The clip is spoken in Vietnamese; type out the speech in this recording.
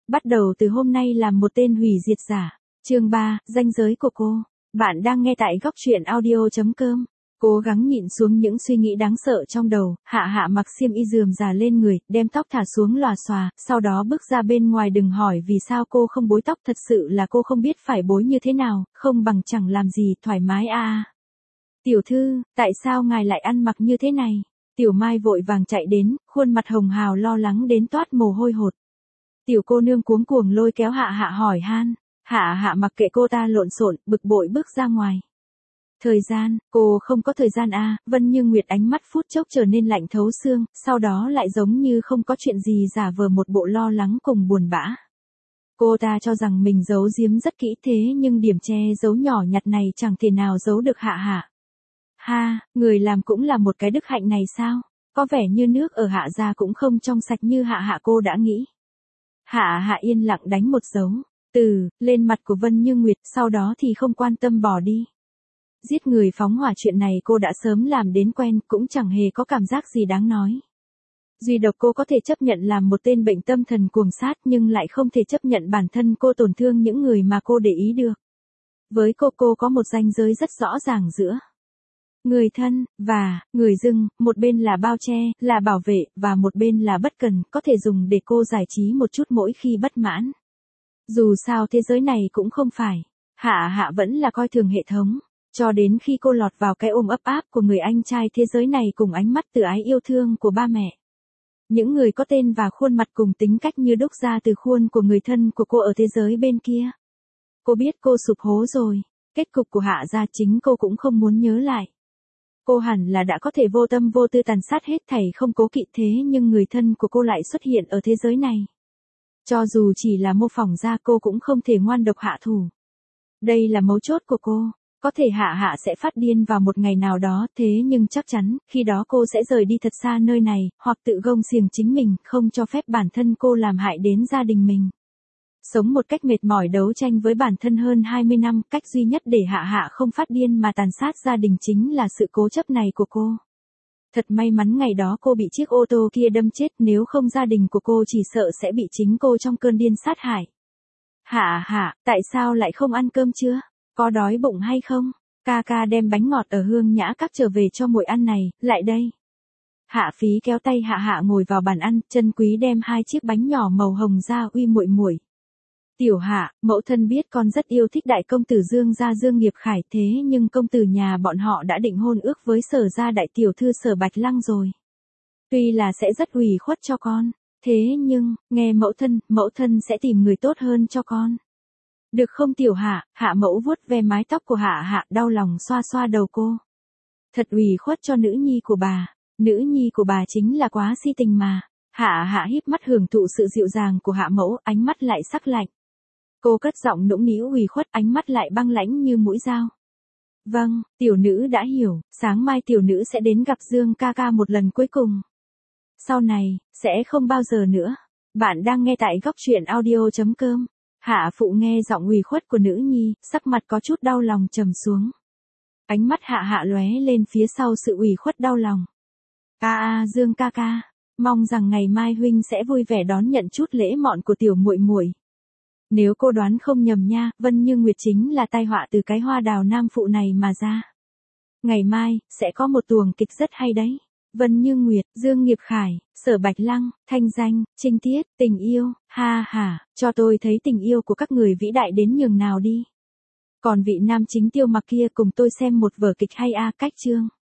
Bắt đầu từ hôm nay làm một tên hủy diệt giả. Chương 3, ranh giới của cô. Bạn đang nghe tại góc truyện audio.com. Cố gắng nhịn xuống những suy nghĩ đáng sợ trong đầu, Hạ Hạ mặc xiêm y rườm rà lên người, đem tóc thả xuống lòa xòa, sau đó bước ra bên ngoài. Đừng hỏi vì sao cô không bối tóc, thật sự là cô không biết phải bối như thế nào, không bằng chẳng làm gì, thoải mái à. Tiểu thư, tại sao ngài lại ăn mặc như thế này? Tiểu Mai vội vàng chạy đến, khuôn mặt hồng hào lo lắng đến toát mồ hôi hột. Tiểu cô nương cuống cuồng lôi kéo Hạ Hạ hỏi han. Hạ Hạ mặc kệ cô ta lộn xộn, bực bội bước ra ngoài. Thời gian, cô không có thời gian à. Vân Như Nguyệt ánh mắt phút chốc trở nên lạnh thấu xương, sau đó lại giống như không có chuyện gì, giả vờ một bộ lo lắng cùng buồn bã. Cô ta cho rằng mình giấu giếm rất kỹ, thế nhưng điểm che giấu nhỏ nhặt này chẳng thể nào giấu được Hạ Hạ. Ha, người làm cũng là một cái đức hạnh này sao? Có vẻ như nước ở Hạ gia cũng không trong sạch như Hạ Hạ cô đã nghĩ. Hạ Hạ yên lặng đánh một dấu từ lên mặt của Vân Như Nguyệt, sau đó thì không quan tâm bỏ đi. Giết người phóng hỏa chuyện này cô đã sớm làm đến quen, cũng chẳng hề có cảm giác gì đáng nói. Duy độc cô có thể chấp nhận làm một tên bệnh tâm thần cuồng sát, nhưng lại không thể chấp nhận bản thân cô tổn thương những người mà cô để ý được. Với cô có một ranh giới rất rõ ràng giữa người thân và người dưng, một bên là bao che, là bảo vệ, và một bên là bất cần, có thể dùng để cô giải trí một chút mỗi khi bất mãn. Dù sao thế giới này cũng không phải, Hạ Hạ vẫn là coi thường hệ thống, cho đến khi cô lọt vào cái ôm ấp áp của người anh trai thế giới này cùng ánh mắt từ ái yêu thương của ba mẹ. Những người có tên và khuôn mặt cùng tính cách như đúc ra từ khuôn của người thân của cô ở thế giới bên kia. Cô biết cô sụp hố rồi, kết cục của Hạ gia chính cô cũng không muốn nhớ lại. Cô hẳn là đã có thể vô tâm vô tư tàn sát hết thảy không cố kỵ, thế nhưng người thân của cô lại xuất hiện ở thế giới này. Cho dù chỉ là mô phỏng ra, cô cũng không thể ngoan độc hạ thủ. Đây là mấu chốt của cô. Có thể Hạ Hạ sẽ phát điên vào một ngày nào đó, thế nhưng chắc chắn, khi đó cô sẽ rời đi thật xa nơi này, hoặc tự gông xiềng chính mình, không cho phép bản thân cô làm hại đến gia đình mình. Sống một cách mệt mỏi đấu tranh với bản thân hơn 20 năm, cách duy nhất để Hạ Hạ không phát điên mà tàn sát gia đình chính là sự cố chấp này của cô. Thật may mắn ngày đó cô bị chiếc ô tô kia đâm chết, nếu không gia đình của cô chỉ sợ sẽ bị chính cô trong cơn điên sát hại. Hạ Hạ, tại sao lại không ăn cơm chưa? Có đói bụng hay không? Ca ca đem bánh ngọt ở Hương Nhã Các trở về cho muội ăn này, lại đây. Hạ Phí kéo tay Hạ Hạ ngồi vào bàn ăn, Chân Quý đem 2 chiếc bánh nhỏ màu hồng ra uy muội muội. Tiểu Hạ, mẫu thân biết con rất yêu thích đại công tử Dương gia Dương Nghiệp Khải, thế nhưng công tử nhà bọn họ đã định hôn ước với Sở gia đại tiểu thư Sở Bạch Lăng rồi. Tuy là sẽ rất ủy khuất cho con, thế nhưng, nghe mẫu thân sẽ tìm người tốt hơn cho con. Được không Tiểu Hạ? Hạ mẫu vuốt ve mái tóc của Hạ Hạ, đau lòng xoa xoa đầu cô. Thật ủy khuất cho nữ nhi của bà. Nữ nhi của bà chính là quá si tình mà. Hạ Hạ híp mắt hưởng thụ sự dịu dàng của Hạ mẫu, ánh mắt lại sắc lạnh. Cô cất giọng nũng nịu ủy khuất, ánh mắt lại băng lãnh như mũi dao. Vâng, tiểu nữ đã hiểu, sáng mai tiểu nữ sẽ đến gặp Dương ca ca một lần cuối cùng. Sau này, sẽ không bao giờ nữa. Bạn đang nghe tại góc truyện audio.com. Hạ phụ nghe giọng ủy khuất của nữ nhi, sắc mặt có chút đau lòng trầm xuống. Ánh mắt Hạ Hạ lóe lên phía sau sự ủy khuất đau lòng. Dương ca ca, mong rằng ngày mai huynh sẽ vui vẻ đón nhận chút lễ mọn của tiểu muội muội. Nếu cô đoán không nhầm nha, Vân Như Nguyệt chính là tai họa từ cái hoa đào nam phụ này mà ra. Ngày mai, sẽ có một tuồng kịch rất hay đấy. Vân Như Nguyệt, Dương Nghiệp Khải, Sở Bạch Lăng, thanh danh, trinh tiết, tình yêu, ha ha, cho tôi thấy tình yêu của các người vĩ đại đến nhường nào đi. Còn vị nam chính Tiêu Mặc kia cùng tôi xem một vở kịch hay cách chương.